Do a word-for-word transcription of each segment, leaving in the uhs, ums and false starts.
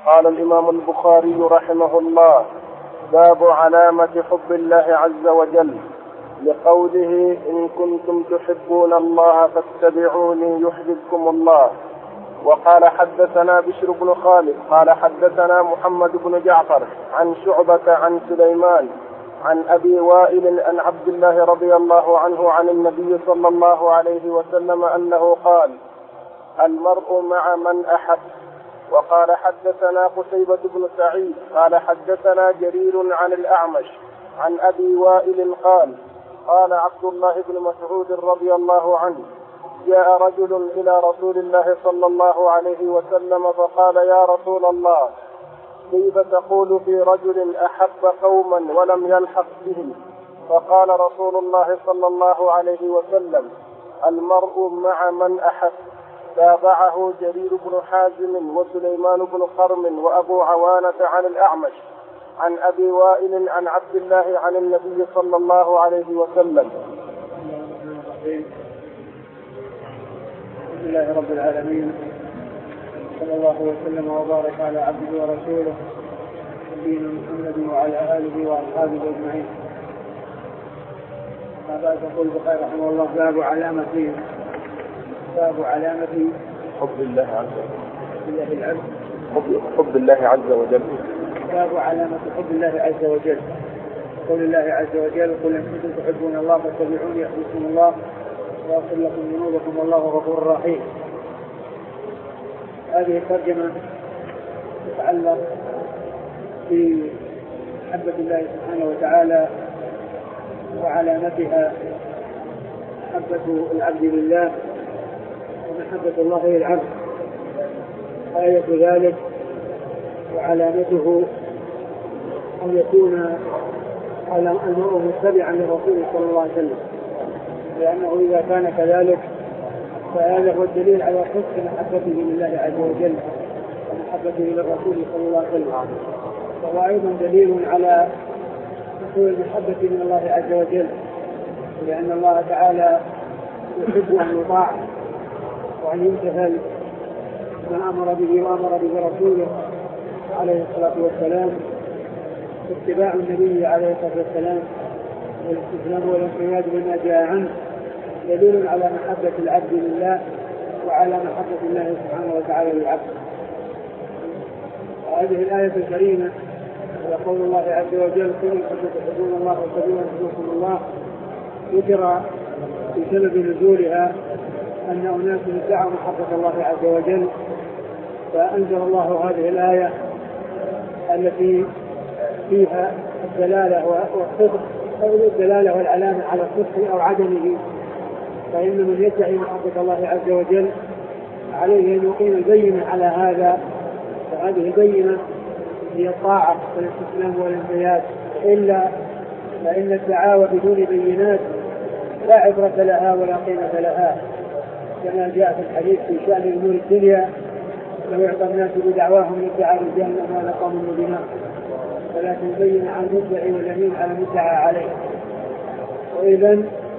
قال الإمام البخاري رحمه الله: باب علامة حب الله عز وجل، لقوله: إن كنتم تحبون الله فاتبعوني يحببكم الله. وقال: حدثنا بشر بن خالد قال حدثنا محمد بن جعفر عن شعبة عن سليمان عن أبي وائل عن عبد الله رضي الله عنه عن النبي صلى الله عليه وسلم أنه قال: المرء مع من أحب. وقال: حدثنا قتيبة بن سعيد قال حدثنا جرير عن الأعمش عن أبي وائل قال: قال عبد الله بن مسعود رضي الله عنه: جاء رجل إلى رسول الله صلى الله عليه وسلم فقال: يا رسول الله، كيف تقول في رجل أحب قوما ولم يلحق بهم؟ فقال رسول الله صلى الله عليه وسلم: المرء مع من أحب. تابعه جرير بن حازم وسليمان بن خرم وأبو عوانة عن الأعمش عن أبي وائل عن عبد الله عن النبي صلى الله عليه وسلم. الحمد لله رب العالمين، صلى الله وسلم وبارك على عبده ورسوله نبينا محمد وعلى آله وأصحابه أجمعين. ما بعد، يقول البخاري رحمه الله: باب علامة باب علامة حب الله عز وجل حب الله حب, حب الله عز وجل باب علامة حب الله عز وجل. قول الله عز وجل: قل إن كنتم تحبون الله فاتبعوني يحببكم الله ويغفر لكم ذنوبكم والله غفور رحيم. هذه الترجمة تتعلق بمحبة الله سبحانه وتعالى وعلامتها محبة العبد لله ومحبة الله للعبد. آية ذلك وعلامته أن يكون المرء متبعا للرسول صلى الله عليه وسلم، لأنه إذا كان كذلك فهذا هو الدليل على صدق محبته لله عز وجل ومحبته للرسول صلى الله عليه وسلم، وهو أيضا دليل على حصول المحبة من الله عز وجل، لأن الله تعالى يحب أن يطاع وأن يمتثل ما أمر به وأمر به رسوله عليه الصلاة والسلام. اتباع النبي عليه الصلاة والسلام والاستسلام والانقياد بما جاء عنه دليل على محبة العبد لله وعلى محبة الله سبحانه وتعالى للعبد. هذه الآية الكريمة وقول الله عز وجل: قل إن كنتم تحبون الله فاتبعوني يحببكم الله، ذكر بسبب نزولها أن أناس ادعوا محبة الله عز وجل، فأنزل الله هذه الآية التي فيها الدلالة والصدق أو الدلالة والعلامة على الصدق أو عدمه. فإن من يدعي محبة الله عز وجل عليه أن يقيم البينة على هذا، فهذه البينة هي الطاعة والاستسلام والانقياد، إلا فإن الدعاوى بدون بينات لا عبرة لها ولا قيمة لها، كما جاء في الحديث في شأن أمور الدنيا: لو يعطى الناس بدعواهم لادعى رجال ما لقاموا بنا، فلا تبين عن المدعي واليمين على المدعى عليه. وإذا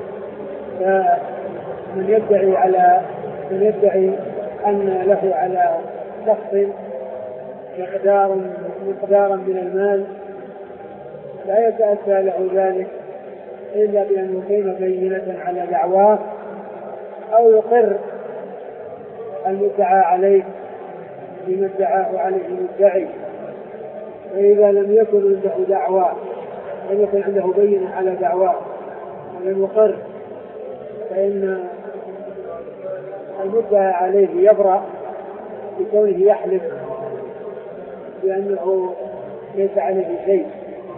فمن يدعي على من يدعي أن له على شخص مقدار مقدارا من المال لا يتأتى له ذلك إلا بأن يقيم بينة على دعواه أو يقر المدعى عليه بما ادعاه عليه المدعي. فإذا لم يكن عنده دعوى لم يكن عنده بينة على دعواه ولم يقر، فإن المدعى عليه يبرأ بكونه يحلف بأنه ليس عليه شيء.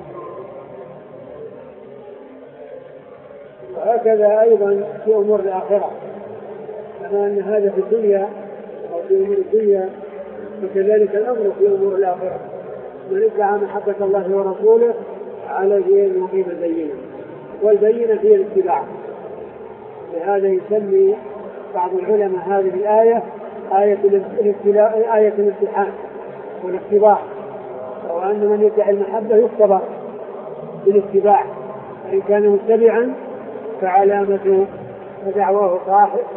وهكذا أيضا في أمور الآخرة، كما أن هذا في الدنيا أو في أمور الدنيا وكذلك الأمر في أمور الآخرة. من ادعى محبة الله ورسوله عليه أن يقيم البينة، والبينة هي الاتباع. لهذا يسمي بعض العلماء هذه الآية آية الابتلاء، آية الامتحان والاختبار، وأن من يدعي المحبة يختبر بالاتباع، فإن كان متبعا فعلامة دعواه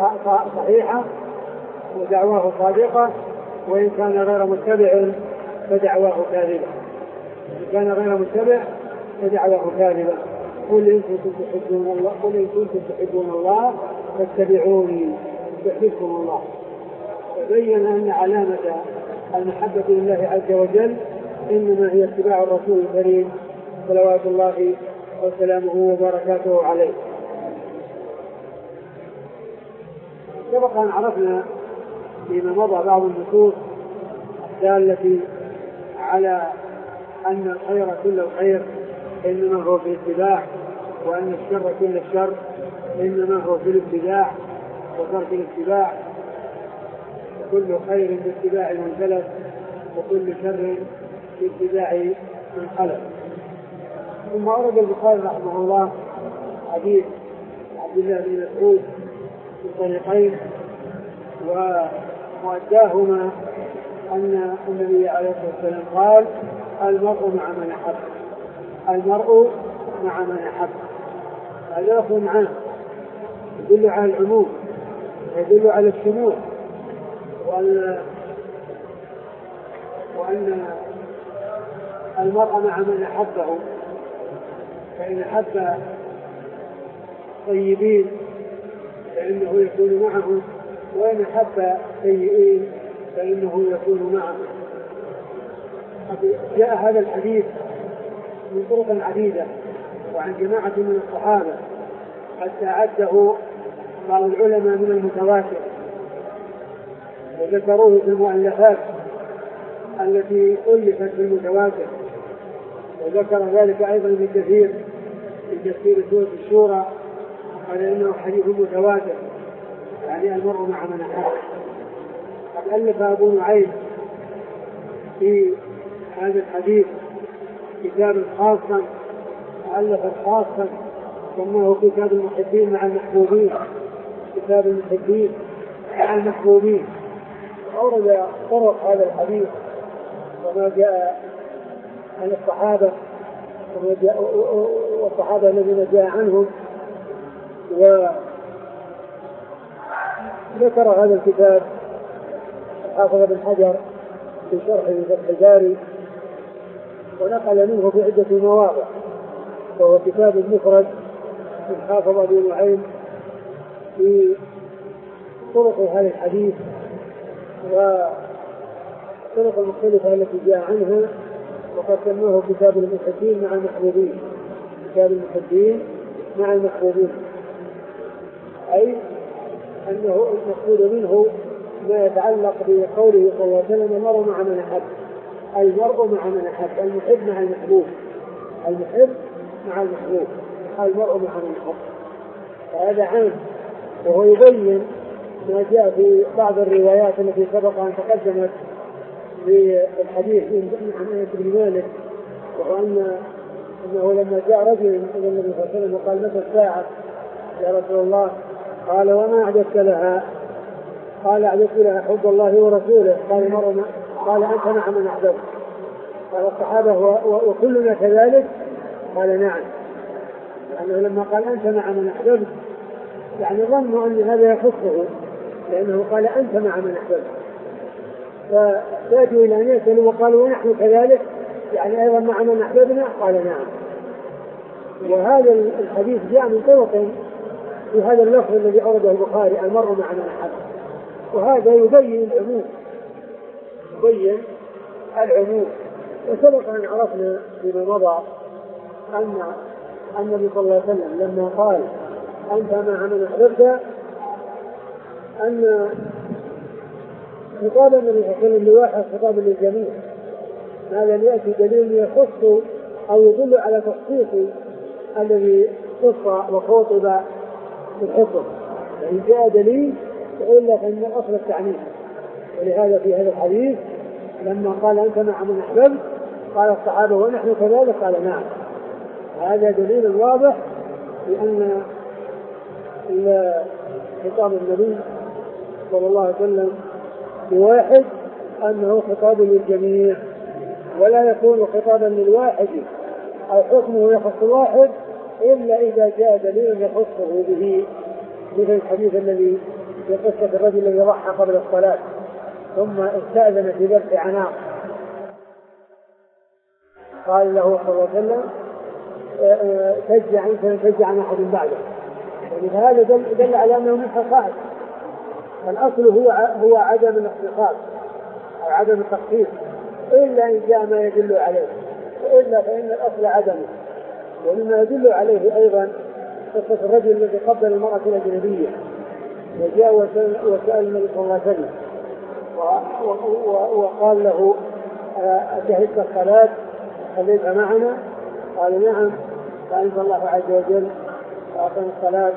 صحيحة ودعواه صادقة، وإن كان غير متبع فدعواه كاذبة، إن كان غير متبع فدعواه كاذبة. قل إن كنتم تحبون الله قل إن كنتم تحبون الله فاتبعوني يحببكم الله. فبين أن علامة المحبة لله عز وجل إنما هي اتباع الرسول الكريم صلوات الله وسلامه وبركاته عليه. سبق أن عرفنا فيما مضى بعض النصوص الدالة على أن الخير كل الخير إنما هو في الاتباع، وأن الشر كل الشر إنما هو في الابتداع وترك الاتباع، وكل خير باتباع من سلف وكل شر باتباع من خلف. ثم أورد البخاري رحمه الله حديث عبد الله بن مسعود في الطريقين، ومؤداهما أن النبي عليه الصلاة والسلام قال: المرء مع من أحب، المرء مع من أحب. هذا لفظ عام يدل على العموم ويدل على الشمول، وأن وأن المرء مع من أحبه، فإن أحب طيبين فإنه يكون معهم، وإن أحب سيئين فإنه يكون معهم. جاء هذا الحديث من طرق عديدة وعن جماعة من الصحابة، حتى عده بعض العلماء من المتواتر، وذكروه في المؤلفات التي ألفت في المتواتر، وذكر ذلك أيضا ابن كثير في تفسير سورة الشورى، قال إنه حديث متواتر، يعني المرء مع من أحب. قد ألف أبو نعيم في هذا الحديث كتاب خاصا، ألف خاصا سماه كتاب المحبين مع المحبوبين، كتاب المحبين مع المحبوبين. أورد طرق هذا الحديث وما جاء عن الصحابة والصحابة الذين جاء عنهم، وذكر هذا الكتاب حافظ بن حجر في شرح فتح الباري، ونقل منه في عدة مواضع، وهو كتاب مفرد من حافظ أبو نعيم في طرق هذا الحديث والطرق المختلفة التي جاء عنها، وقد سماه كتاب المحبين مع المحبوبين، كتاب المحبين مع المحبوبين، أي أنه المقصود منه ما يتعلق بقوله صلى الله عليه وسلم: المرء مع من أحب، المرء مع من أحب، المحب مع المحبوب، المحب مع المحبوب، المرء مع من أحب. هذا عام، وهو يبين ما جاء في بعض الروايات التي سبق أن تقدمت في الحديث عن أنس بن مالك، وهو أن أنه لما جاء رجل إلى النبي صلى الله عليه وسلم وقال: متى الساعة يا رسول الله؟ قال: وما أعددت لها؟ قال: أعددت لها حب الله ورسوله. قال: مرة قال: أنت مع من أحببت؟ قال الصحابة: وكلنا كذلك؟ قال: نعم. لأنه لما قال أنت مع من أحببت يعني ظنوا أن هذا يخصه، لأنه قال: أنت مع من أحببت. فاتوا إلى أن يسألوا وقالوا: ونحن كذلك؟ يعني أيضا مع من أحببنا؟ قال: نعم. وهذا الحديث جاء من طرق في هذا اللفظ الذي أورده البخاري: المرء مع من أحب، وهذا يبين العموم، يبين العموم. وسبق أن عرفنا فيما مضى أن النبي صلى الله عليه وسلم لما قال: أنت مع من أحببت، أن خطاب النبي صلى الله عليه وسلم لواحد خطاب للجميع. هذا يأتي دليل يخص أو يدل على تخصيص الذي خص وخاطب بالحكم، يعني جاء دليل إلا فإن الأصل التعميم. ولهذا في هذا الحديث لما قال: أنت مع من أحببت، قال الصحابة: ونحن كذلك؟ قال: نعم. هذا دليل واضح بأن خطاب النبي صلى الله عليه وسلم لواحد أنه خطاب للجميع، ولا يكون خطابا للواحد أو حكمه يخص واحد إلا إذا جاء دليل يخصه به، مثل الحديث الذي في قصة الرجل الذي ضحى قبل الصلاة ثم استأذن في ذبح عناق، قال له صلى الله عليه وسلم تجزع أنت لن تجزع عن أحد بعده. يعني هذا دل, دل على أنه من خصائص. فالأصل هو هو عدم الاختصاص أو عدم التخصيص إلا إن جاء ما يدل عليه، وإلا فإن الأصل عدمه. ومما يدل عليه أيضا قصة الرجل الذي قبل المرأة الأجنبية وجاء وسأل النبي صلى الله عليه وسلم وقال له أشهدت الصلاة صليتها معنا؟ قال نعم. فأنزل الله عز وجل وأقم الصلاة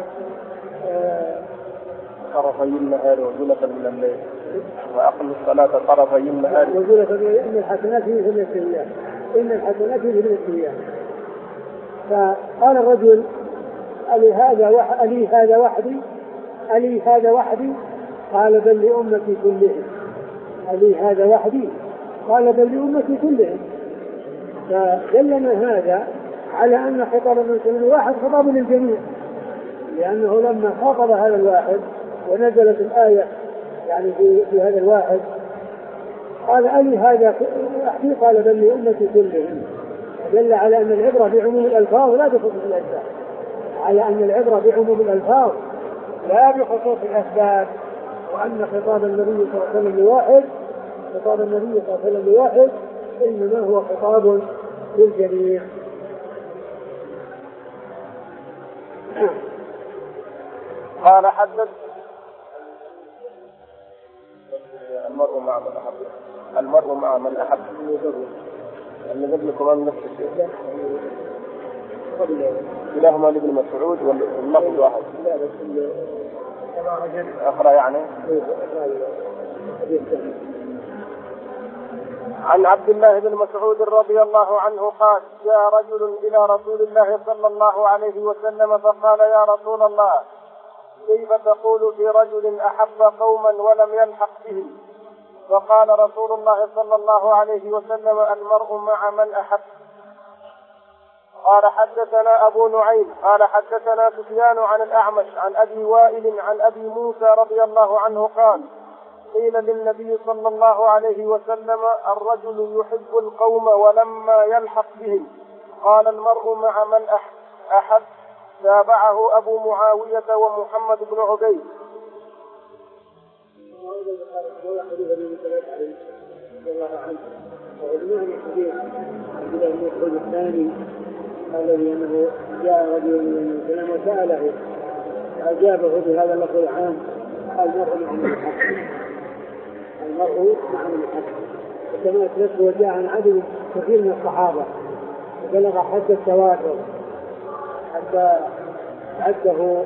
طرفي النهار وزلفا من الليل وأقم الصلاة طرفي النهار وزلفا من الليل إن الحسنات يذهبن السيئات إن الحسنات يذهبن السيئات. فقال الرجل ألي هذا وح... ألي هذا وحدي ألي هذا وحدي؟ قال بل لأمتي كلهم. ألي هذا وحدي؟ قال بل لأمتي كلهم. فدلنا هذا على أن خطاب المسلم الواحد خطاب للجميع، لأنه لما خاطب هذا الواحد ونزلت الآية يعني في, في هذا الواحد قال ألي هذا وحدي؟ قال بل لأمتي كلهم. دل على أن العبرة بعموم الألفاظ لا بخصوص الأسباب، على أن العبرة بعموم الألفاظ لا بخصوص الأسباب، وأن خطاب النبي صلى الله عليه وسلم لواحد خطاب النبي صلى الله عليه وسلم لواحد إنما هو خطاب للجميع. قال حدث المرء مع من أحب المرء مع من أحب اللي قبلكم عن نفس الشيء كلاهما لابن مسعود واللفظ واحد أخرى يعني. عن عبد الله بن مسعود رضي الله عنه قال جاء رجل إلى رسول الله صلى الله عليه وسلم فقال يا رسول الله كيف تقول في رجل أحب قوما ولم يلحق بهم؟ فقال رسول الله صلى الله عليه وسلم المرء مع من أحب. قال حدثنا أبو نعيم قال حدثنا سفيان عن الأعمش عن أبي وائل عن أبي موسى رضي الله عنه قال قيل للنبي صلى الله عليه وسلم الرجل يحب القوم ولما يلحق بهم قال المرء مع من أحب. تابعه أبو معاوية ومحمد بن عبيد. الثاني الذي أنه جاء رجل من السلام وسأله أجابه بهذا اللفظ العام المرء مع من أحب. المرء مع من أحب وكما أسلفت وجاء عن عدد كثير من الصحابة وبلغ حد التواتر حتى عده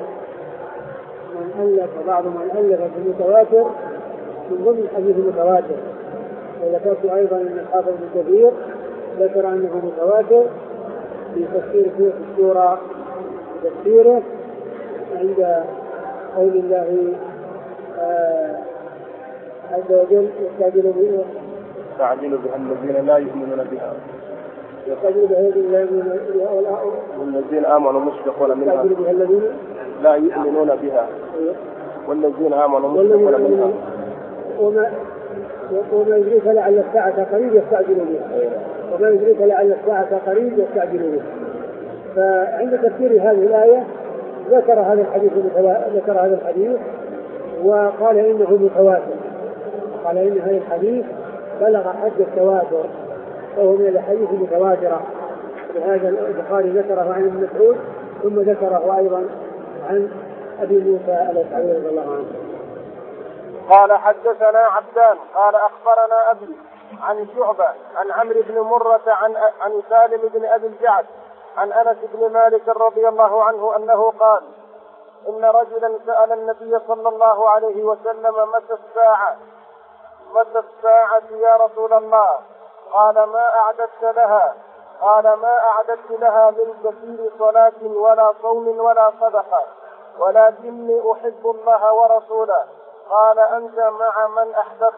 من ألف بعض من ألف في المتواتر من ضمن الحديث المتواتر. وذكرت أيضا أن الحافظ ابن كثير ذكر أنه متواتر في تفسير سورة الشورى تفسيره عند قول الله آه عز وجل يستعجل بها يستعجل بها الذين لا يؤمنون بها يستعجل بها الذين لا يؤمنون بها والذين آمنوا مشفقون منها يستعجل بها الذين لا يؤمنون بها والذين آمنوا مشفقون منها وما وما يدريك لعل الساعة قريب يستعجل بها وما يدريك لعل الساعة قريب يستعجل بها. فعند تفسير هذه الآية ذكر هذا الحديث ذكر هذا الحديث وقال إنه متواتر قال إن هذا الحديث بلغ حد التواتر وهو من الحديث المتواترة. وهذا البخاري ذكره عن ابن مسعود ثم ذكره أيضا عن أبي موسى الأشعري رضي الله عنه. قال حدثنا عبدان قال أخبرنا أبي عن شعبة عن عمرو بن مرة عن عن سالم بن أبي الجعد عن أنس بن مالك رضي الله عنه أنه قال إن رجلا سأل النبي صلى الله عليه وسلم متى الساعة متى الساعة يا رسول الله؟ قال ما أعددت لها؟ قال ما أعددت لها من كثير صلاة ولا صوم ولا صدقة ولكني أحب الله ورسوله. قال أنت مع من أحببت.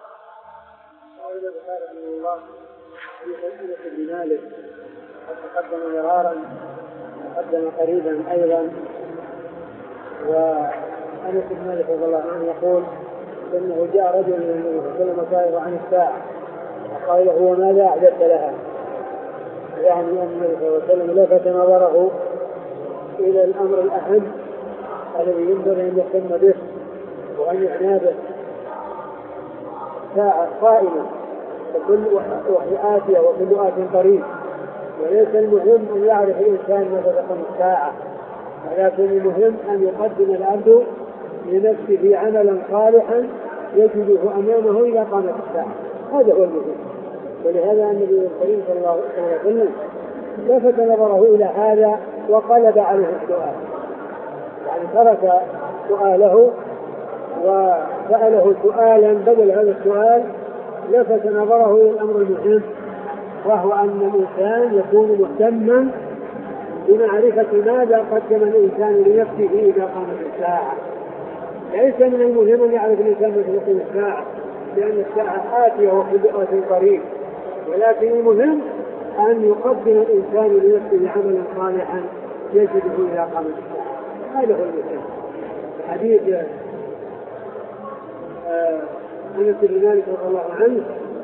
قال البخاري رحمه الله في حديث ابن مالك تقدم مرارا تقدم قريبا أيضا. وأنس بن مالك رضي الله عنه يقول إنه جاء رجل من النبي صلى الله عليه وسلم عن الساعة فقال له وماذا أعددت لها؟ يعني أن النبي صلى الله عليه وسلم لفت نظره إلى الأمر الأهم الذي ينبغي أن يهتم به وأن يعنى به. ساعة قائمة وكل وحي آتية وكل آت قريب، وليس المهم أن يعرف الإنسان متى تقوم الساعة، ولكن المهم أن يقدم العبد لنفسه عملا صالحا يجده أمامه إذا قامت الساعة. هذا هو المهم. ولهذا النبي الكريم صلى الله عليه وسلم لفت نظره إلى هذا وقلب عليه السؤال، يعني ترك سؤاله وسأله سؤالا بدل هذا السؤال، لفت نظره إلى الأمر المهم، وهو أن الإنسان يكون مهتما بمعرفة ماذا قدم الإنسان لنفسه إذا قامت الساعة. ليس من المهم أن يعرف الإنسان متى تقوم الساعة، لأن الساعة آتية وكل آت قريب، ولكن المهم أن يقدم الإنسان لنفسه عملا صالحا يجده إذا قامت الساعة. هذا هو المهم. حديث أنس بن مالك رضي الله عنه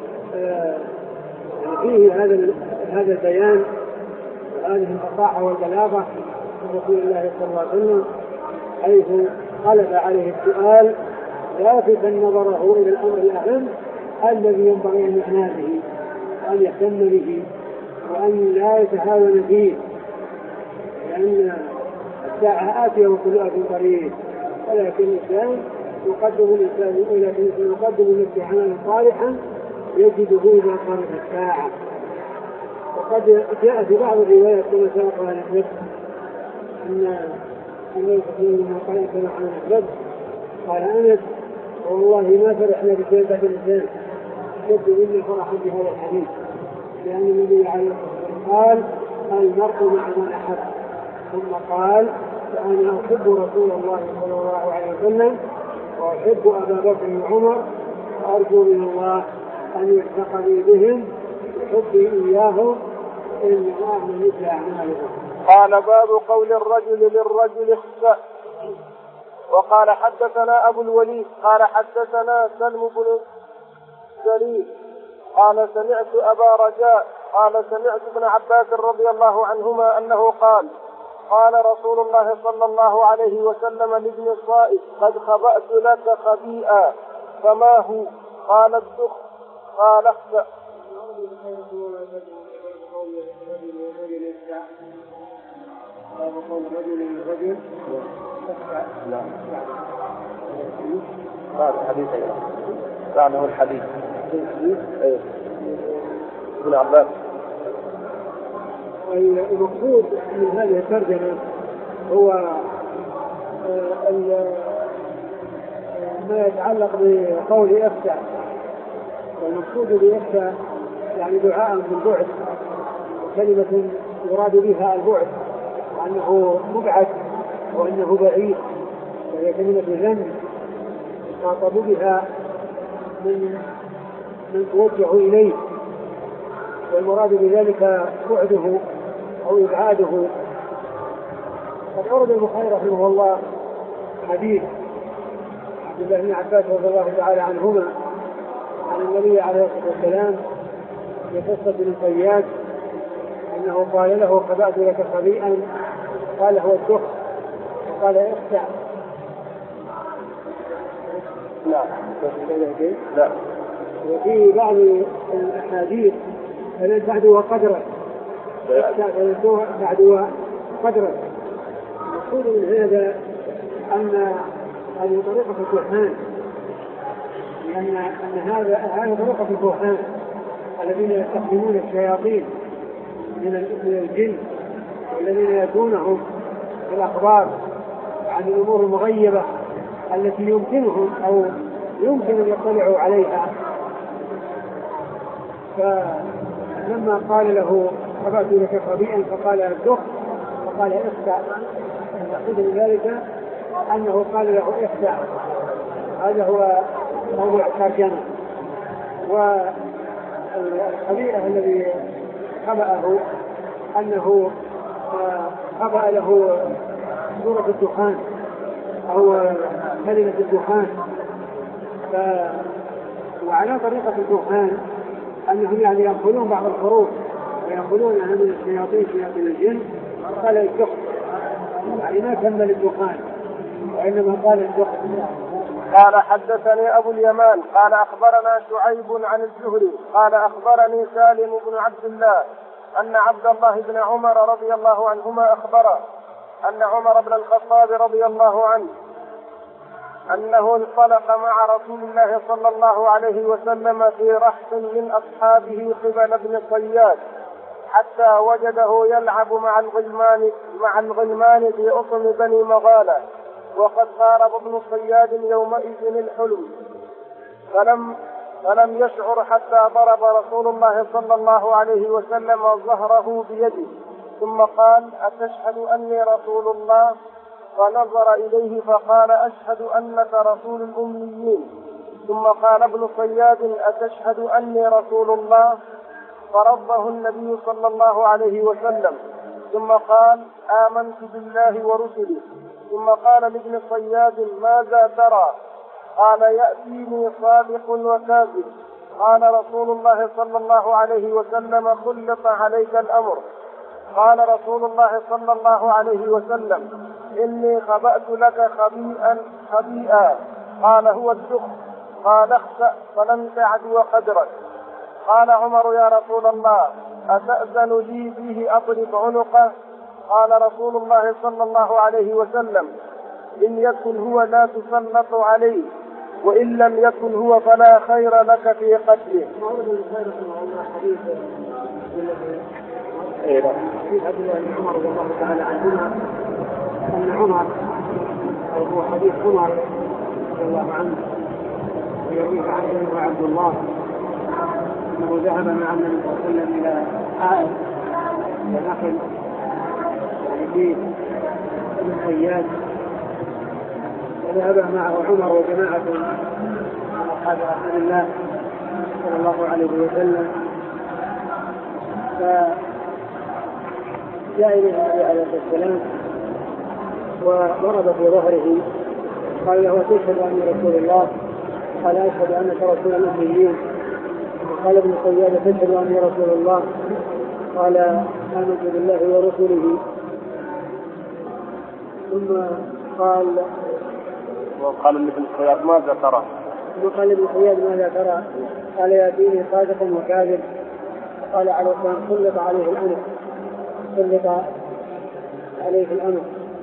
فيه هذا هذا البيان وهذه الفصاحة والبلاغة من رسول الله صلى الله عليه وسلم، حيث قلب عليه السؤال لافتا نظره إلى الأمر الأهم الذي ينبغي أن يعنى به وأن يهتم به وأن لا يتهاون فيه، لأن الساعة آتية وكل آت قريب، ولكن الإنسان يقدم الإنسان ولكن يقدم نفسه عملا صالحا يجده إذا قامت الساعة. وقد جاء في بعض الروايات كما سبق عن النبي أن النبي صلى الله عليه وسلم قال عن النبي قال أنس والله ما فرحنا بشيء بعد الإنسان شد منا فرحا بهذا الحديث، لأن النبي عليه الصلاة والسلام قال المرء مع من أحب، ثم قال فأنا أحب رسول الله صلى الله عليه وسلم وأحب أبا بكر وعمر وأرجو من الله أن يلحقني بهم بحبي إياهم إن أعمل مثل أعمالهم. قال باب قول الرجل للرجل اخسأ. وقال حدثنا أبو الوليد قال حدثنا سلم بن سليم قال سمعت أبا رجاء قال سمعت ابن عباس رضي الله عنهما أنه قال قال رسول الله صلى الله عليه وسلم لابن الصائب قد خبأت لك خبيئا فما هو؟ قال الدخ قال اخسأ. هذا حديث يعني هو الحديث ايه ابن عباس. المقصود من هذه الترجمة هو ما يتعلق بقول اخسأ، والمقصود بإخسأ يعني دعاء بالبعد، كلمة يراد بها البعد وأنه مبعد وأنه بعيد، وهي كلمة ذنب خاطب بها من من توجه إليه، والمراد بذلك بعده أو إبعاده. قد أورد البخاري رحمه الله حديث عبد الله بن عباس رضي الله تعالى عنهما عن النبي عليه الصلاة والسلام في قصة بن صياد أنه قال له خبأت لك خبيئا، قال هو الدخ، وقال اخسأ. لا لا وفي بعض الأحاديث فلن تعدوا قدرا تعدوا قدرا. المقصود من هذا أن هذه طريقة الكهان، لأن أن هذا هذه طريقة الكهان الذين يستخدمون الشياطين من الجن والذين يأتونهم بالأخبار عن الأمور المغيبة التي يمكنهم أو يمكن أن يطلعوا عليها. فلما قال له خبأت لك خبيئا فقال الدخ فقال اخسأ، المقصود من ذلك أنه قال له اخسأ. هذا هو موضوع الترجمة. والخبيئة الذي خبأه أنه خبأ له سورة الدخان أو كلمة الدخان. ف... وعلى طريقة الدخان أنهم يعني يأخذون بعض الحروف ويأخذونها من الشياطين شياطين الجن قال الدخن، يعني ما كمل الدخان وإنما قال الدخن. قال حدثني أبو اليمان قال أخبرنا شعيب عن الزهري قال أخبرني سالم بن عبد الله أن عبد الله بن عمر رضي الله عنهما أخبره أن عمر بن الخطاب رضي الله عنه أنه انطلق مع رسول الله صلى الله عليه وسلم في رحل من أصحابه قبل ابن صياد حتى وجده يلعب مع الغلمان مع الغلمان في أصم بني مغالة، وقد قارب ابن صياد يومئذ الحلم، فلم فلم يشعر حتى ضرب رسول الله صلى الله عليه وسلم ظهره بيده ثم قال: أتشهد أني رسول الله؟ فنظر إليه فقال: أشهد أنك رسول الأميين. ثم قال ابن صياد: أتشهد أني رسول الله؟ فرضه النبي صلى الله عليه وسلم ثم قال: آمنت بالله ورسله. ثم قال لابن صياد: ماذا ترى؟ قال: يأتيني صادق وكاذب. قال رسول الله صلى الله عليه وسلم: خلط عليك الأمر. قال رسول الله صلى الله عليه وسلم: إني خبأت لك خبيئا خبيئا. قال: هو الدخن. قال: اخسأ فلن تعدو قدرك. قال عمر: يا رسول الله، أتأذن لي فيه أضرب عنقه؟ قال رسول الله صلى الله عليه وسلم: إن يكن هو لا تسلط عليه، وإن لم يكن هو فلا خير لك في قتله. حديث عبد الله بن عمر رضي الله تعالى عنهما أن عمر، أو هو حديث عمر رضي الله عنه ويرويه عنه عبد الله أنه ذهب مع النبي صلى الله عليه وسلم إلى عائل ونخل في ابن صياد، وذهب معه عمر وجماعة من أصحاب رسول الله صلى الله عليه وسلم، فجاء إليه النبي عليه الصلاة والسلام وضرب في ظهره قال له: تشهد أني رسول الله؟ قال: أشهد أنك رسول الأميين. قال ابن صياد: تشهد أني رسول الله؟ قال: آمنت بالله ورسله. ثم قال وقال ابن صياد: ماذا ترى؟ ثم قال ابن صياد: ماذا ترى؟ قال: يأتيني صادق وكاذب. قال عليه السلام: سلط عليه الأمر، سلط عليه الأمر.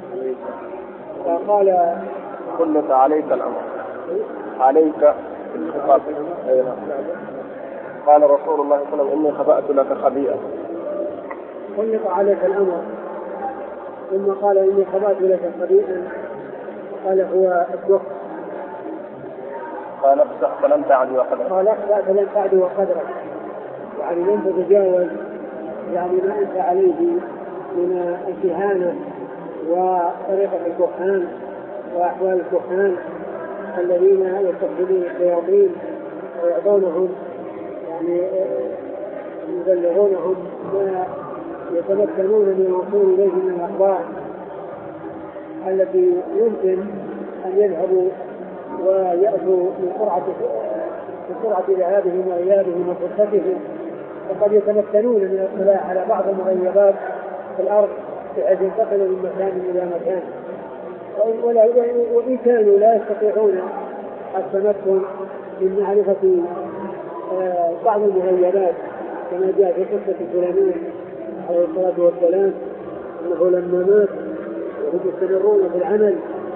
فقال: سلط عليك الأمر، عليك الخطاب. قال رسول الله صلى الله عليه وسلم: إني خبأت لك خبيئا. سلط عليك الأمر. ثم قال: إني خبأت لك خبيئا. قال: هو الدخن. قال: اخسأ فلن تعدو قدرك. قال: اخسأ فلن تعدو قدرك، يعني لن تتجاوز يعني ما أنت عليه من الكهانة وطريقة الكهان وأحوال الكهان الذين يستخدمون الشياطين ويعطونهم يعني يبلغونهم ما يتمكنون من الوصول إليه من الأخبار التي يمكن أن يذهبوا ويأتوا من سرعة بسرعة ذهابهم وإيابهم وفرصتهم، وقد يتمكنون من الاطلاع على بعض المغيبات في الأرض بحيث ينتقلوا من مكان إلى مكان، وإن كانوا لا يستطيعون التمكن من معرفة بعض المغيبات كما جاء في قصة سليمان عليه الصلاة والسلام أنه لما مات وهم يستمرون في العمل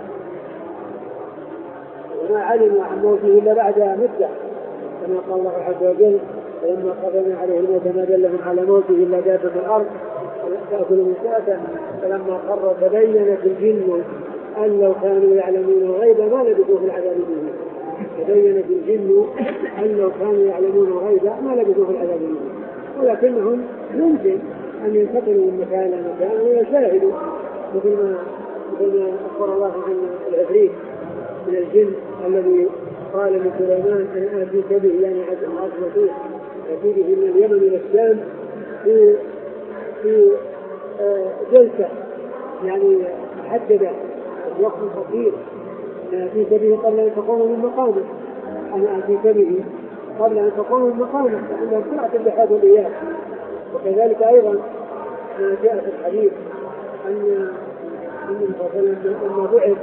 وما علموا عن موته إلا بعد مدة، كما قال الله عز وجل: فلما قضينا عليه الموت ما دلهم على موته إلا دابة الأرض تأكل من سأته فلما قر تبينت الجن أن لو كانوا يعلمون الغيب ما لبثوا في العذاب المهين. تبينت الجن أن لو كانوا يعلمون الغيب ما لبثوا في العذاب المهين، ولكنهم يمكن أن ينتقلوا من مكان إلى مكان ويشاهدوا مثل ما مثل ما أخبر الله عن العفريت من الجن الذي قال لسليمان أن آتيك به يعني عظمته آتي به من اليمن إلى الشام في في جلسة يعني محددة وقت قصير، آتيك به قبل أن تقوم من مقامه، أنا آتيك به قبل أن تقوم من مقامه، فإنها سرعة بحاجة الإياه وكذلك أيضا ما جاء في الحديث أن النبي صلى الله عليه وسلم لما بعث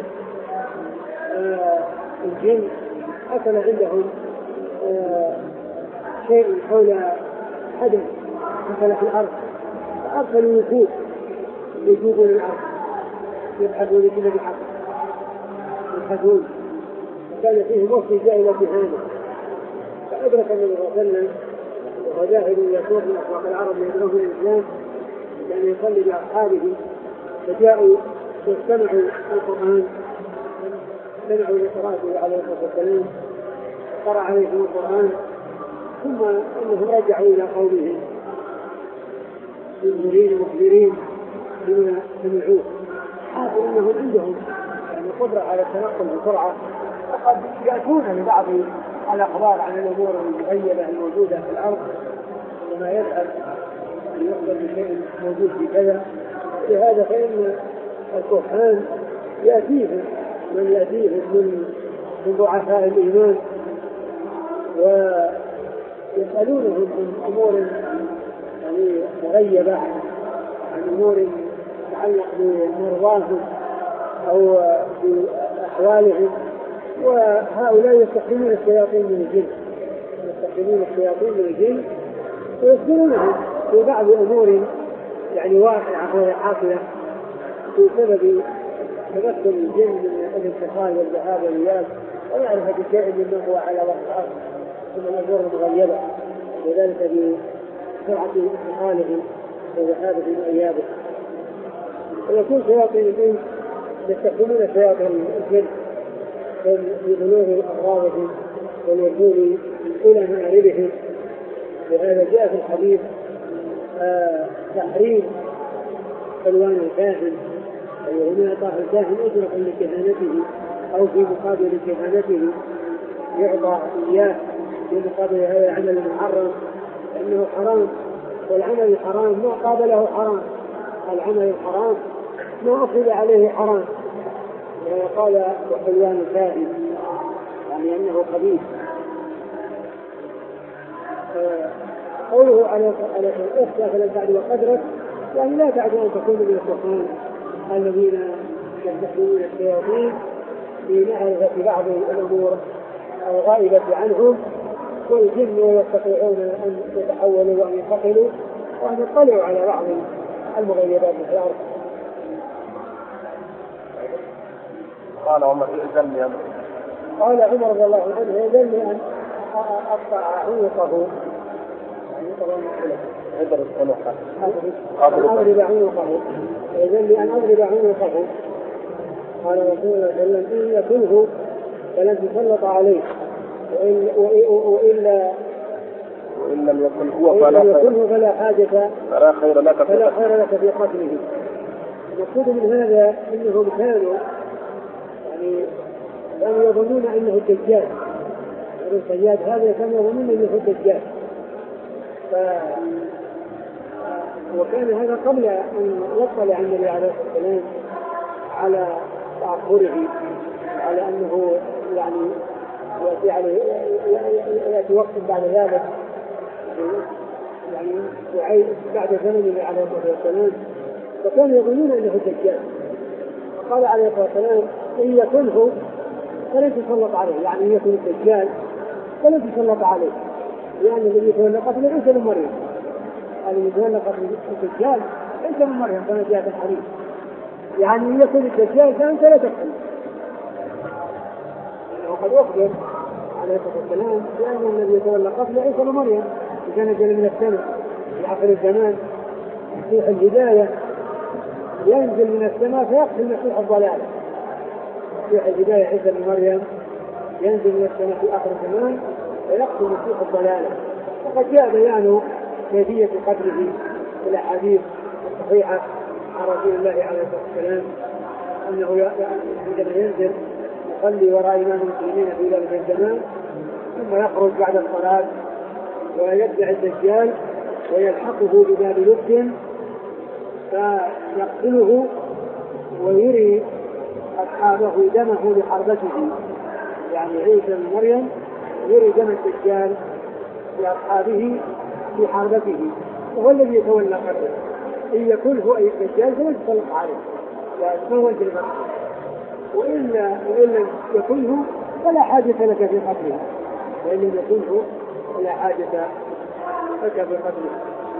الجن أكل عندهم آه شيء حول حدث حصل في الأرض، فأرسلوا وفود يجوبون الأرض يبحثون لكل بحث يبحثون، وكان فيهم وفد جاء إلى كهانة، فأدرك النبي صلى الله عليه وسلم وهو ذاهب إلى سور من أسواق العرب يدعوه الإسلام كان يصلي بأصحابه، فجاءوا واستمعوا القرآن، سمعوا لقراءته عليه الصلاة والسلام قرأ عليهم القرآن، ثم انهم رجعوا الى قومهم منذرين مخبرين بما سمعوه، حاصل انهم عندهم يعني قدره على التنقل بسرعه، وقد ياتون لبعض الاخبار عن الامور المغيبه الموجوده في الارض، وما يذهب ليخبر بشيء موجود في كذا. لهذا فان الكهان ياتيهم من ياتيهم من من ضعفاء الايمان ويسألونهم عن أمور يعني مغيبة، عن أمور تتعلق بمرضاهم أو بأحوالهم، وهؤلاء يستخدمون الشياطين من الجن يستخدمون الشياطين من الجن ويخبرونهم في بعض أمور يعني واقعة وهي حاصلة بسبب تمثل الجن من الانتقال والذهاب والإياب ومعرفة شيء مما هو على وجه الأرض من الأمور المغيبة، وذلك بسرعة انتقالهم وذهابهم وإيابهم. ويكون شياطين الإنس يستخدمون شياطين الجن في بلوغ أغراضهم والوصول إلى مآربهم. لهذا جاء في الحديث آه تحريم حلوان الكاهن، أي هنا أعطاه الكاهن أجرة لكهانته أو في مقابل كهانته يعطى إياه في مقابل هذا العمل المحرم، لأنه حرام، والعمل الحرام ما قابله حرام، العمل الحرام ما أخذ عليه حرام. قال وحلوان الكاهن يعني أنه خبيث. قوله على الإخفاء فلن تعد وقدرك، يعني لا تعد أن تكون من الكهان الذين يستخدمون الشياطين في معرفة بعض الأمور الغائبة عنهم، والجن يستطيعون أن يتحولوا وأن ينتقلوا وأن يطلعوا على بعض المغيبات في الأرض. قال عمر إذن لي أمر قال عمر رضي الله عنه إذن لي أن أقطع عنقه أضرب عنقه أضرب عنقه إذن لي أن أضرب عنقه. قال رسول الله صلى الله عليه وسلم إن يكنه فلن تسلط عليه، وإن وإلا وإن لم يكن هو فلا, فلا حاجة فلا خير لك في فلا خير لك في قتله. المقصود من هذا أنهم كانوا يعني كانوا يظنون أنه الدجال، يعني الصياد هذا كانوا يظنون أنه الدجال، ف... وكان هذا قبل أن يطلع النبي عليه الصلاة والسلام على تأخره، على أنه يعني يأتي عليه يأتي وقت بعد ذلك يعني وعي بعد زمن عليه الصلاة والسلام، فكانوا يظنون أنه الدجال. قال عليه الصلاة والسلام إن يكنه فلن تسلط عليه، يعني إن يكن الدجال فلن تسلط عليه، يعني الذي يتولى قتل عيسى بن مريم، الذي يتولى قتل الدجال عيسى بن مريم كما جاء في الحديث، يعني إن يكن الدجال فأنت لا تقتل. وقد أخبر عليه الصلاة والسلام بأن الذي يتولى قتل عيسى بن مريم يتنزل من السماء في آخر الزمان مسيح الهداية، ينزل من السماء فيقتل مسيح الضلالة. مسيح الهداية عيسى بن مريم ينزل من السماء في آخر الزمان فيقتل مسيح الضلالة. وقد جاء بيان كيفية قتله في الأحاديث الصحيحة عن رسول الله عليه الصلاة والسلام أنه عندما ينزل يصلي وراء إمام المسلمين في ذلك الزمان، ثم يخرج بعد الصلاة ويدعي الدجال ويلحقه بباب لبس فيقتله ويري أصحابه دمه لحربته، يعني عيسى بن مريم يري دم الدجال لأصحابه في حربته، هو الذي يتولى قتله، إن يكن هو أي الدجال فهو يتسلط عليه فهو يجري قتله، وإلا وإن لم يكنه فلا حاجة لك في قتله، وإن لم يكنه فلا حاجة لك في قتله.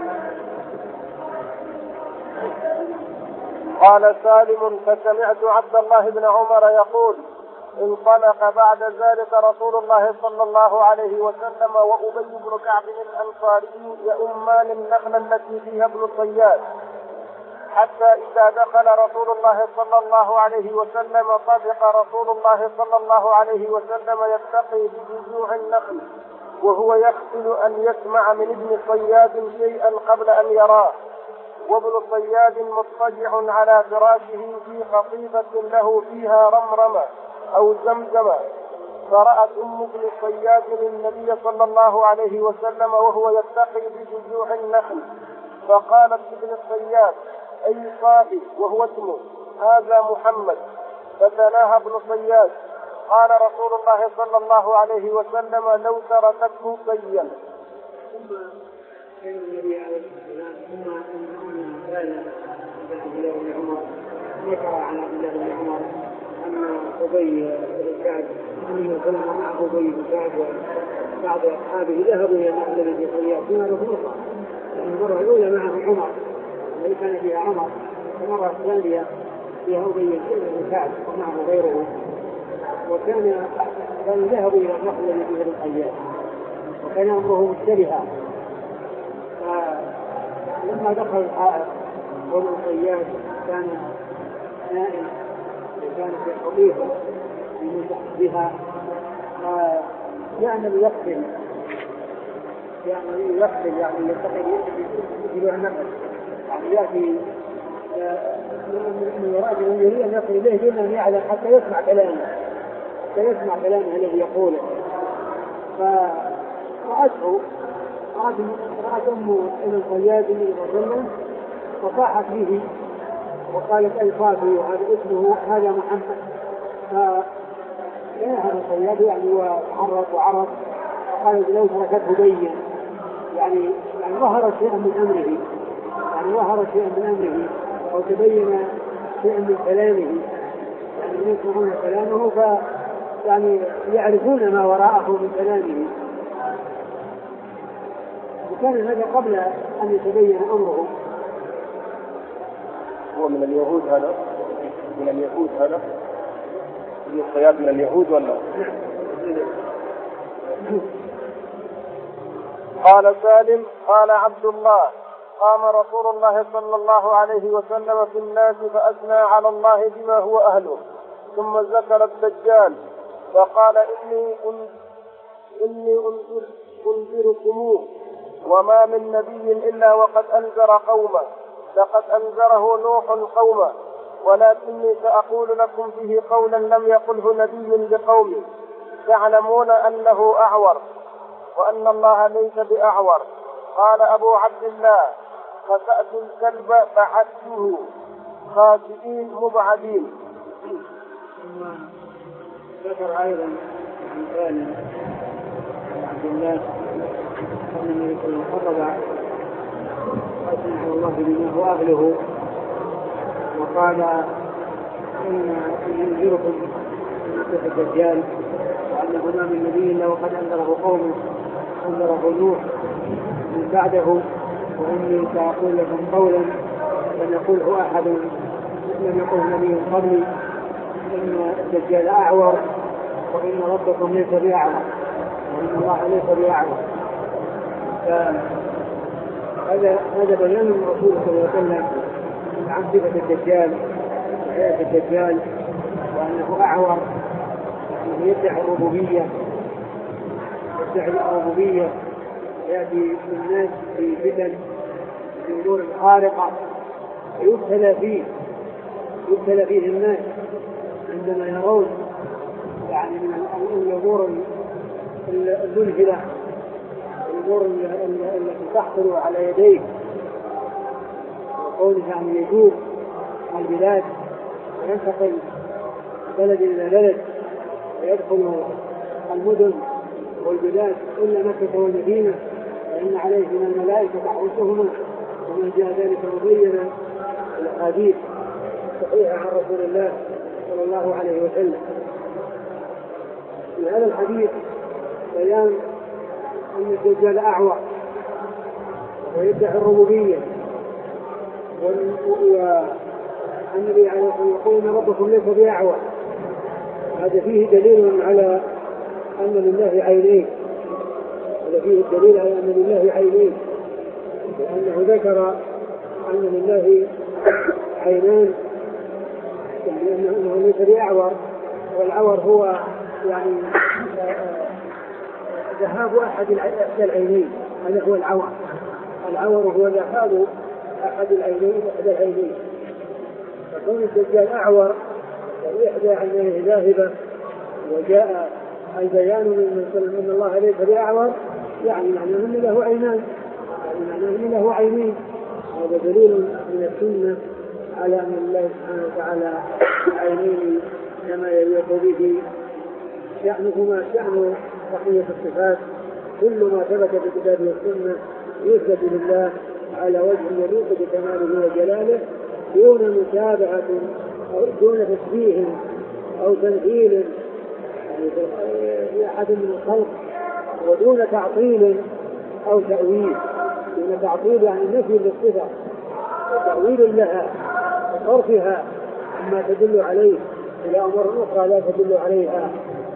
قال سالم: فسمعت عبد الله بن عمر يقول: انطلق بعد ذلك رسول الله صلى الله عليه وسلم وأبي بن كعب الأنصاري يؤمان النخلة التي فيها ابن صياد، حتى إذا دخل رسول الله صلى الله عليه وسلم طبق رسول الله صلى الله عليه وسلم يتقي بجذوع النخل وهو يقتل أن يسمع من ابن صياد شيئا قبل أن يراه، وابن صياد مضطجع على فراشه في قصيدة له فيها رمرمة أو زمزمة. فرأت أم ابن صياد النبي صلى الله عليه وسلم وهو يتقي بجذوع النخل، فقالت ابن الصياد: أي صاحب، وهو اسمه: هذا محمد. فتناهى ابن صياد. قال رسول الله صلى الله عليه وسلم: لو تركته سيئا. كان النبي عليه السلام ثم أن كان عبد الله بن عمر ذكر عن عبد الله بن عمر أن أبي بن كعب أنه كان مع أبي بن كعب وبعض أصحابه ذهبوا إلى النخلة التي صيادون رفوقها، المرة الأولى معه عمر الذي كان فيها عمر، المرة الثانية فيها أبي بن كعب ومعه غيره، وكان كانوا ذهبوا إلى النخلة التي فيها الصياد وكان أمره مشتبها. لما دخل الحائط وابن الصياد كان نائم وكان في الحقيقة يمسح بها، يعني يقتل يعني يقتل يعني يتقي يجيب النقل، يعني يأتي من وراء من يريد أن يصل إليه دون أن يعلم حتى يسمع كلامه حتى يسمع كلامه الذي يقوله. فرأته رأت أم ابن صياد النبي صلى الله عليه وسلم فصاحت به وقالت: أي صافي، وهذا اسمه هذا محمد. فكان هذا الصياد يعني وحرك وعرف، وقالت: لو تركته بين، يعني يعني ظهر شيئا من أمره، يعني ظهر شيئا من أمره أو تبين شيئا من كلامه، يعني يسمعون كلامه ف يعني يعرفون ما وراءه من كلامه. وكان هذا قبل أن يتبين أمره. هو من اليهود هذا؟ من اليهود هذا؟ ابن الصياد من اليهود ولا؟ قال سالم: قال عبد الله: قام رسول الله صلى الله عليه وسلم في الناس فأثنى على الله بما هو أهله، ثم ذكر الدجال فقال: إني إني أنذركموه، وما من نبي إلا وقد أنذر قومه، لقد أنذره نوح قومه، ولكني سأقول لكم فيه قولا لم يقله نبي لقومه، تعلمون أنه أعور وأن الله ليس بأعور. قال أبو عبد الله: فسأت الكلب فعدته خاسئين مبعدين. ثم ذكر أيضا عن سالم عبد الله أن النبي صلى الله عليه وسلم أثنى على الله بما هو أهله، وقال: إن ينذركم من الدجال وأنه ما من نبي إلا وقد أنذره قومه، أنذره نوح من بعده، وإني سأقول لكم قولا لم يقله أحد لم يقله نبي قبلي، إن الدجال أعور وإن ربكم ليس بأعور وإن الله ليس بأعور. هذا هذا بيان من رسول صلى الله عليه وسلم عن صفة الدجال وحياة الدجال، وأنه أعور، وأنه يدعي الربوبية يدعي الربوبية يأتي الناس في فتن في أمور خارقة يبتلى فيه يبتلى فيه الناس عندما يرون يعني من الأمور المذهلة، الأمور التي تحصل على يديه، وقوله يعني يجوب البلاد وينتقل بلد إلى بلد ويدخل المدن والبلاد إلا مكة والمدينة، فإن عليه من الملائكة تحوسهما وما جاء ذلك مبينا الأحاديث الصحيحة عن رسول الله صلى الله عليه وسلم. في هذا الحديث بيان أن الدجال أعور ويدعي الربوبية، والنبي عليه الصلاة والسلام يقول إن ربكم ليس بأعور. هذا فيه دليل على أن لله عينين، هذا فيه الدليل على أن لله عينين، لأنه ذكر أن لله عينان، يعني أنه ليس بأعور، والعور هو يعني ذهاب أحد العينين، هذا هو العور. العور هو ذهاب أحد العينين أحد العينين فكون الدجال أعور وإحدى عينيه ذاهبة وجاء البيان من أن الله ليس بأعور، يعني معناه أن له عينان، يعني معناه أن له عينين. هذا دليل من السنة على أن الله سبحانه وتعالى عينين كما يليق به شأنهما شأن بقية الصفات. كل ما ثبت في الكتاب والسنة يثبت لله على وجه يليق بكماله وجلاله دون مشابهة أو دون تشبيه أو تمثيل لأحد من الخلق، ودون تعطيل أو تأويل. دون تعطيل يعني نفي للصفة وتأويل لها وصرفها عما تدل عليه إلى أمور أخرى لا تدل عليها.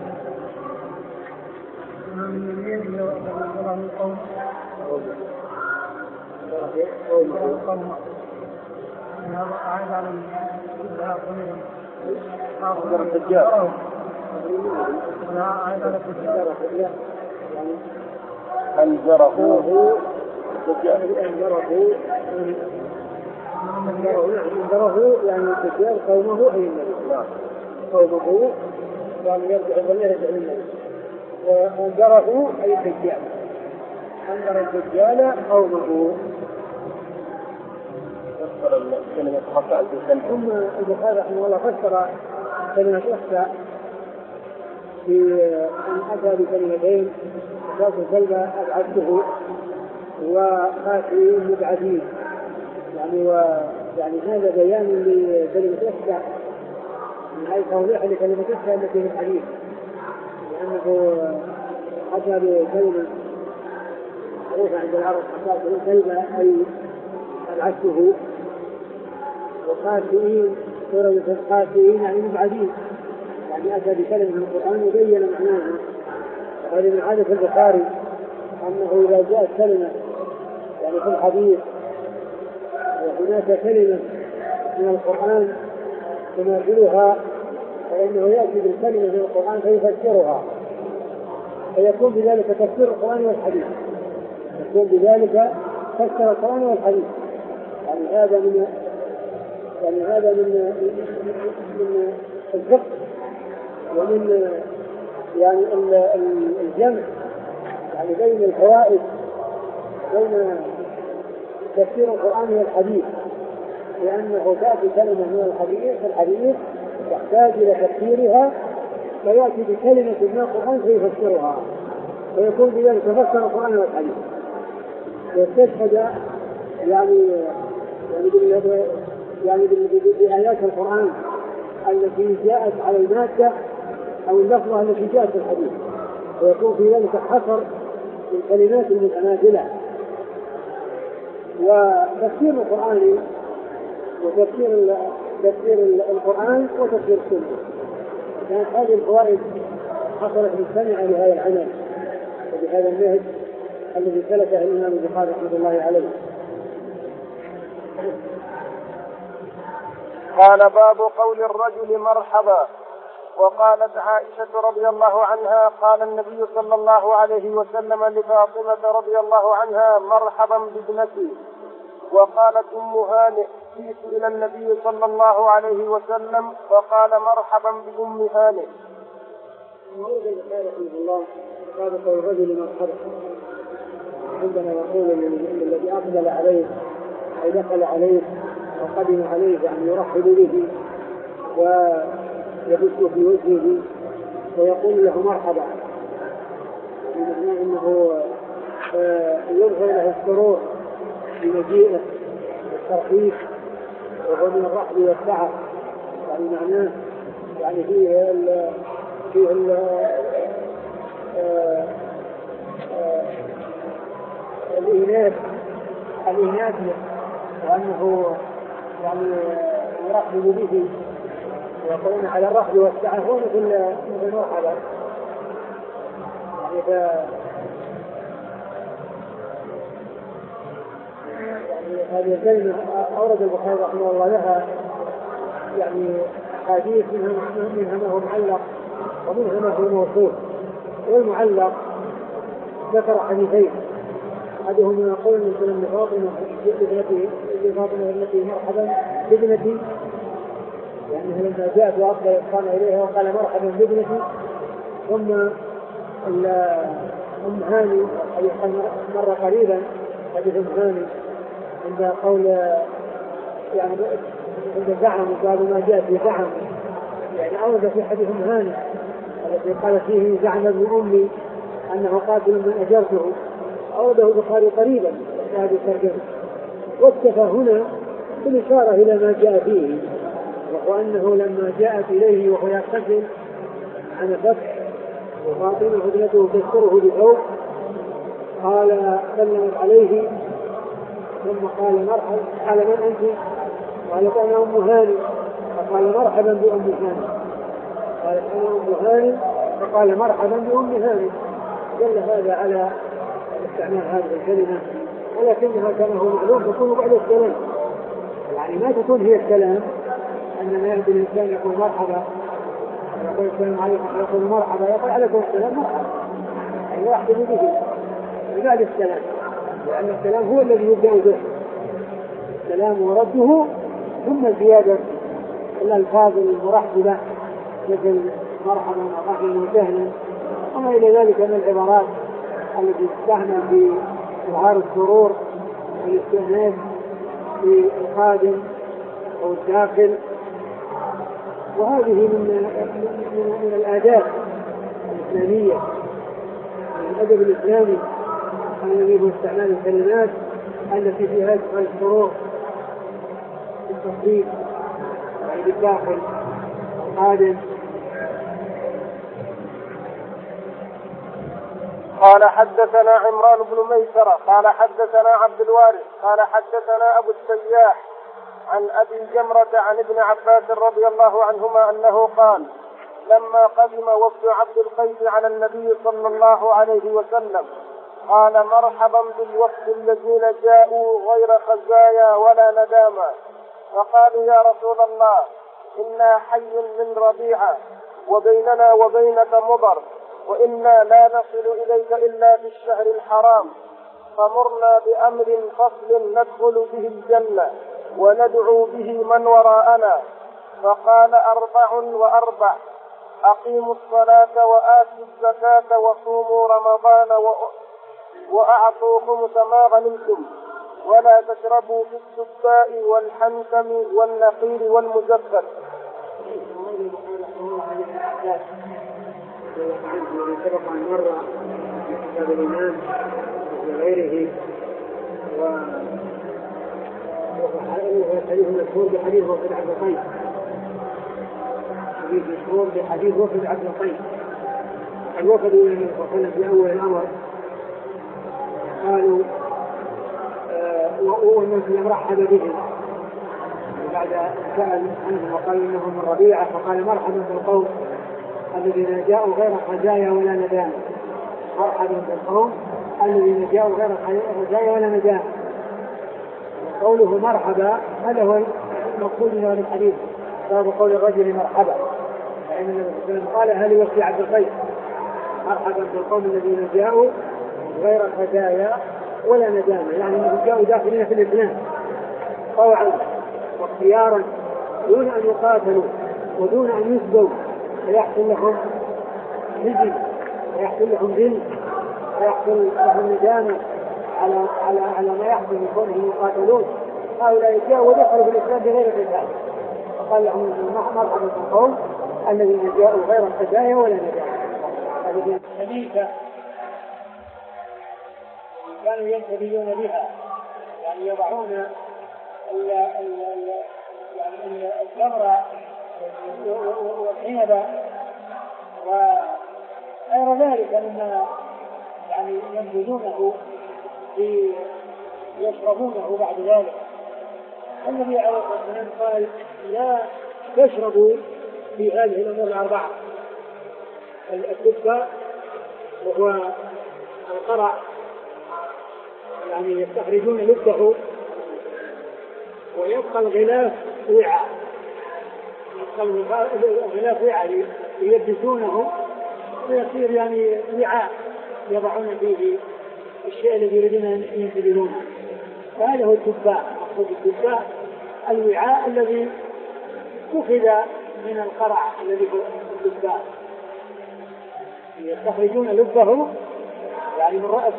أنذره أنذره يعني الدجال قومه أي النبي قومه يعني يرجع يرجع للنبي، وأنذره أي الدجال أنذر الدجال قومه. ثم البخاري رحمه الله فسر كلمة إخفاء في أن أتى بكلمتين ذات كلمة أبعدته وخاتم مبعدين، يعني ويعني هذا بيان لكلمة إخفاء من حيث توضيح لكلمة إخفاء التي في الحديث، لأنه أتى بكلمة معروفة عند العرب خاتم كلمة أي أبعدته، وخاتمين سورة الخاتمين يعني مبعدين، يعني أتى بكلمة من القرآن وبين معناها. هذه من عادة البخاري أنه إذا جاءت كلمة يعني في الحديث وهناك كلمة من القرآن تماثلها فإنه يأتي بالكلمة من القرآن فيفسرها، فيكون بذلك تفسير القرآن والحديث، يكون بذلك تفسير القرآن والحديث. يعني هذا من يعني هذا من من الفقه ومن يعني الجمع يعني بين الفوائد بين تفسير القرآن والحديث، لأنه تأتي كلمة من الحديث الحديث يحتاج إلى تفسيرها فيأتي بكلمة من القرآن فيفسرها، ويكون بذلك تفسر القرآن والحديث ويستشهد يعني يعني يعني بآيات القرآن التي جاءت على المادة أو اللفظة التي جاءت في الحديث، ويكون في ذلك حصر الكلمات المتنازلة. وتفسير القرآن وتفسير تفسير القرآن وتفسير السنة كانت هذه الفوائد حصلت مجتمعة لهذا العمل وبهذا النهج الذي سلكه الإمام البخاري رحمه الله عليه. قال باب قول الرجل مرحبا. وقالت عائشة رضي الله عنها قال النبي صلى الله عليه وسلم لفاطمة رضي الله عنها مرحبا بابنتي. وقالت أم هانئ جئت إلى النبي صلى الله عليه وسلم وقال مرحبا بأم هانئ. وورد البخاري رحمه الله قال قول الرجل مرحبا، عندنا يقول الذي أقبل عليه أو دخل عليه وقدم عليه يعني يرحب به ويبث في وجهه ويقول له مرحبا، بمعنى أنه يظهر له السرور بمجيئه الترخيص وهو من الرحب والسعة، يعني معناه يعني فيه ال فيه ال الإيناس الإيناس وأنه يعني يرحب به ويقولون على الرحب والسعة هو مثل مثل مرحبا. يعني ف يعني هذه الكلمة أورد البخاري رحمه الله لها يعني حديث منها منها ما هو معلق ومنها ما هو موصول. والمعلق ذكر حديثين، أحدهما قول من سلم لفاطمة لفاطمة التي مرحبا بابنتي، لأنها يعني لما جاءت وأقبل إقام إليها وقال مرحبا بابنتي. ثم أم هاني حديث مرة قريبا حديث أم هاني عند قول يعني عند زعم قالوا ما جاء في زعم، يعني أورد في حديث أم هاني الذي قال فيه زعم ابن أمي أنه قاتل من أجرته، أورده البخاري قريبا في هذه الترجمة. واكتفى هنا بالإشارة إلى ما جاء فيه، وهو أنه لما جاءت إليه وهو يغتسل عن فتح وفاطمة ابنته تذكره بثوب قال سلمت عليه ثم قال مرحبا، قال من أنت؟ قالت أنا أم هاني، فقال مرحبا بأم هاني. قالت أنا أم هاني، فقال مرحبا بأم هاني. دل هذا على استعمال هذه الكلمة، ولكنها كما هو معلوم تكون بعد السلام، يعني ما تكون هي السلام أنما يأتي الإنسان يقول مرحبا يقول السلام عليكم يقول مرحبا يقول عليكم السلام مرحبا، يعني يحدث به بعد السلام، لأن السلام هو الذي يبدأ به السلام ورده ثم زيادة الألفاظ المرحبة مثل مرحبا وأهلا وسهلا وما إلى ذلك من العبارات التي تستعمل في إظهار السرور والاستئناس في القادم أو الداخل. وهذه من من, من الآداب الإسلامية، من الأدب الإسلامي الذي هو استعمال الكلمات التي فيها إظهار السرور في التصديق يعني بالداخل القادم. قال حدثنا عمران بن ميسرة قال حدثنا عبد الوارث قال حدثنا أبو السياح عن أبي جمرة عن ابن عباس رضي الله عنهما أنه قال لما قدم وفد عبد القيس على النبي صلى الله عليه وسلم قال مرحبا بالوفد الذين جاءوا غير خزايا ولا نداما، فقالوا يا رسول الله إنا حي من ربيعة وبيننا وبينك مضر وإنا لا نصل إليك إلا في الشهر الحرام، فمرنا بأمر فصل ندخل به الجنة وندعو به من وراءنا. فقال أربع وأربع أقيموا الصلاة وآتوا الزكاة وصوموا رمضان وأعطوا خمس ما غنمتم ولا تشربوا في السباء والحنتم والنقير والمزفت. سبق عن مرة في كتاب الإمام وغيره، وهو حديث مشهور بحديث وفد عبد القيس، حديث مشهور بحديث وفد عبد القيس. الوفد إلى النبي صلى الله عليه وسلم في أول الأمر قالوا والناس لم رحب بهم، وبعد سأل عنهم وقال إنهم من ربيعة فقال مرحبا بالقوم الذين جاءوا غير خزايا ولا ندامة. مرحبا بالقوم الذين جاءوا غير خزايا ولا ندامة. قوله مرحبا هذا هو المقصود من هذا الحديث، باب قول الرجل مرحبا، فإن النبي صلى الله عليه وسلم قال هل يوفي عبد القيس مرحبا بالقوم الذين جاءوا غير خزايا ولا ندامة، يعني أنهم جاءوا داخلين في الإسلام طوعا واختيارا دون أن يقاتلوا ودون أن يسبوا، فيحصل لهم هزم ويحصل لهم ذل ويحصل لهم ندامة على على على ما يحصل من كونهم يقاتلون. هؤلاء جاءوا ودخلوا في الإسلام بغير قتال، فقال لهم مرحبا بالقوم الذين جاءوا غير خزايا ولا ندامة. الذين حديثا كانوا ينتبهون بها، يعني يضعون يعني الجمر والعنب وغير ذلك مما يعني ينبذونه يشربونه بعد ذلك. النبي عليه الصلاة والسلام قال لا تشربوا في هذه الأمور الأربعة: الدباء وهو القرع يعني يستخرجون لبه ويبقى الغلاف وعاء، يبقى الغلاف وعاء يلبسونه ويصير يعني وعاء يضعون فيه الشيء الذي يريدون أن ينتبهونه. فهذا هو الدباء. أقصد الدباء الوعاء الذي أخذ من القرع الذي هو الدباء، يستخرجون لبه يعني من رأس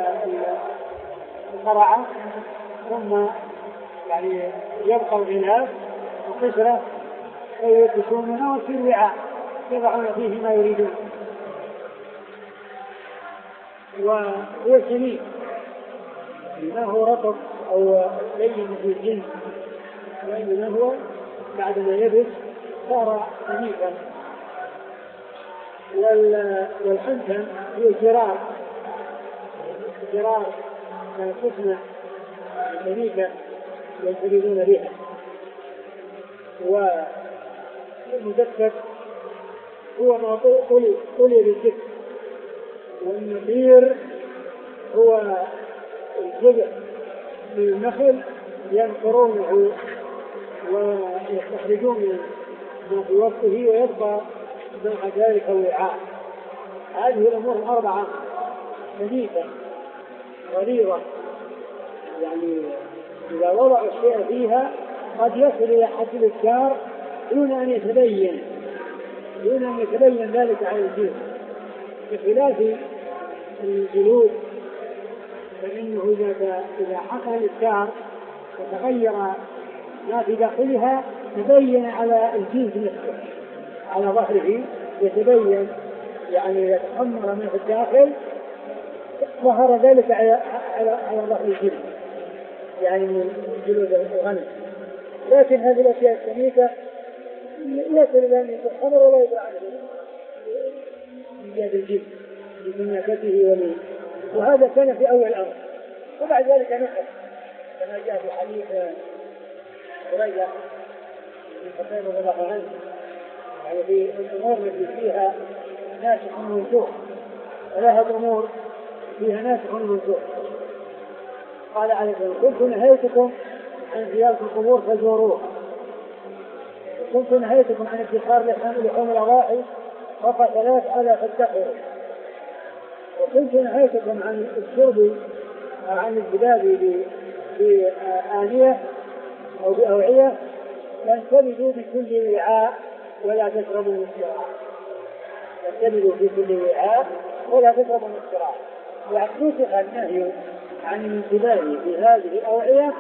القرعة ثم يعني يبقى الغلاف وقشرة ويلبسونه ويصير وعاء يضعون فيه ما يريدون. وهو سميك ما هو رطب أو لين في الجنس، وإنما هو بعدما يبس صار سميكا. والحنتم هو جرار جرار قسمة سميكة ينفردون بها. والمدكك هو ما طلي بالجسم، والنخير هو الجذع من النخل ينقرونه ويستخرجون ما في وسطه ويبقى مع ذلك وعاء. هذه الأمور الأربعة شديدة غليظة، يعني إذا وضعوا الشيء فيها قد يصل إلى حد الإسكار دون أن يتبين دون أن يتبين ذلك على الجلد، بخلاف الجلود فإنه إذا حصل الإسكار وتغير ما في داخلها تبين على الجلد نفسه، على ظهره يتبين، يعني يتحمر ما في الداخل ظهر ذلك على على ظهر الجلد، يعني من جلود الغنم. لكن هذه الأشياء السميكة يصل إلى أن يتحمر ولا يدرى عنه من جهة الجلد بسماكته وليه. وهذا كان في أول الأمر، وبعد ذلك نقص كما جاء في حديث هريرة من خطيب رضي الله عنه، يعني في الأمور التي فيها ناسخ ومنسوخ، ولها الأمور فيها ناسخ ومنسوخ. قال عليه الصلاة والسلام: كنت نهيتكم عن زيارة القبور فزوروها، كنت نهيتكم عن ادخار لحوم الأضاحي فقتلات على فاتقوا، وكنت نهيتكم عن الشرب عن الزباب بآنية أو بأوعية فانتبذوا بكل وعاء ولا تشربوا مسكرا، فانتبذوا بكل وعاء ولا تشربوا مسكرا. وأكدوسخ النهي عن الانتباه في هذه الأوعية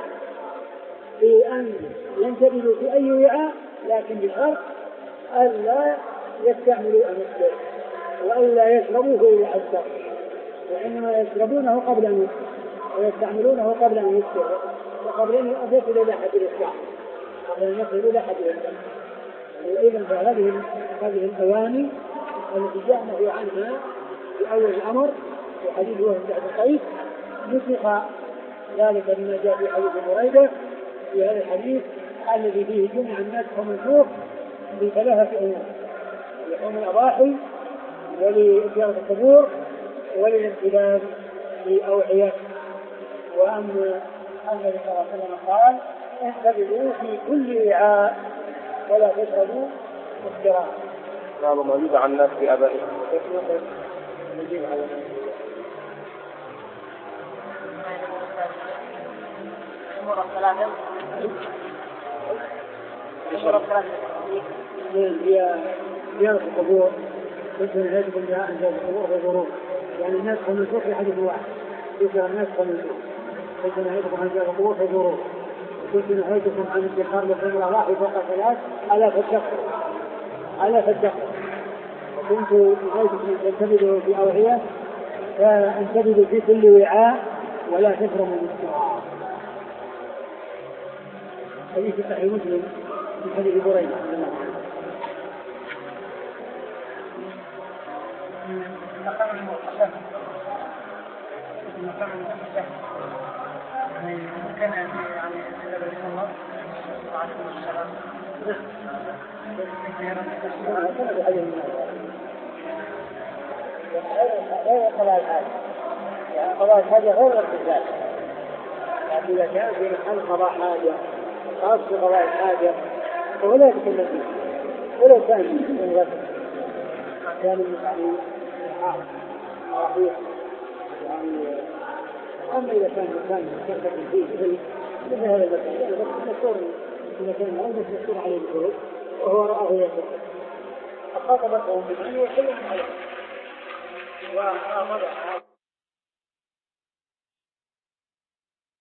في أن ينتبذوا في أي وعاء، لكن بشرط ألا يستعملوا المسكر وألا يشربوه إلى حسر، وإنما يشربونه قبل أن ويستعملونه قبل أن يسكر وقبل أن يصل إلى حد الإسكار، قبل أن يصل إلى حد الإسكار. وإذن فهذه هذه الأواني التي جاء النهي عنها في أول الأمر في حديث وهب بن قيس نسخ ذلك بما جاء في حديث بريدة في هذا الحديث الذي فيه جمع الناس ومنسوخ بثلاثة أمور: لحوم الأضاحي ولزيارة القبور وللانتباه بأوعية. وأما النبي صلى الله عليه وسلم قال: انتبهوا في كل وعاء ولا تشربوا مسكرا. نعم، موجود عن الناس في آبائهم. نجيب على أمور الثلاثة أمور الثلاثة هي زيارة القبور. كنت نهيتكم بها عن زيارة القبور وزوروها، يعني الناس خمسون في حديث واحد ذكر الناس خمسون. كنت نهيتكم عن زيارة القبور وزوروها، كنت نهيتكم عن ادخار لحوم الأضاحي فوق ثلاث ألا فاتقوا ألا فاتقوا وكنت نهيتكم أن تنتبذوا في أوعية فانتبذوا في كل وعاء ولا تشربوا مسكرا. حديث صحيح مسلم من حديث بريدة رضي الله عنه. مقام المقدم مقام المقدم يعني كان يعني النبي صلى الله عليه وسلم غير قضاء الحاجة، يعني قضاء الحاجة غير الارتجال. يعني إذا كان في محل قضاء حاجة خاص بقضاء الحاجة فهو لا يتكلم فيه ولو كان من غير كان من يعني أما إذا كان مكان مستقبل فيه مثل مثل هذا المكان مشهور في مكان معين مشهور عليه الخروج وهو رآه يسر فخاطبته بمعنى وكلهم عليه ومضى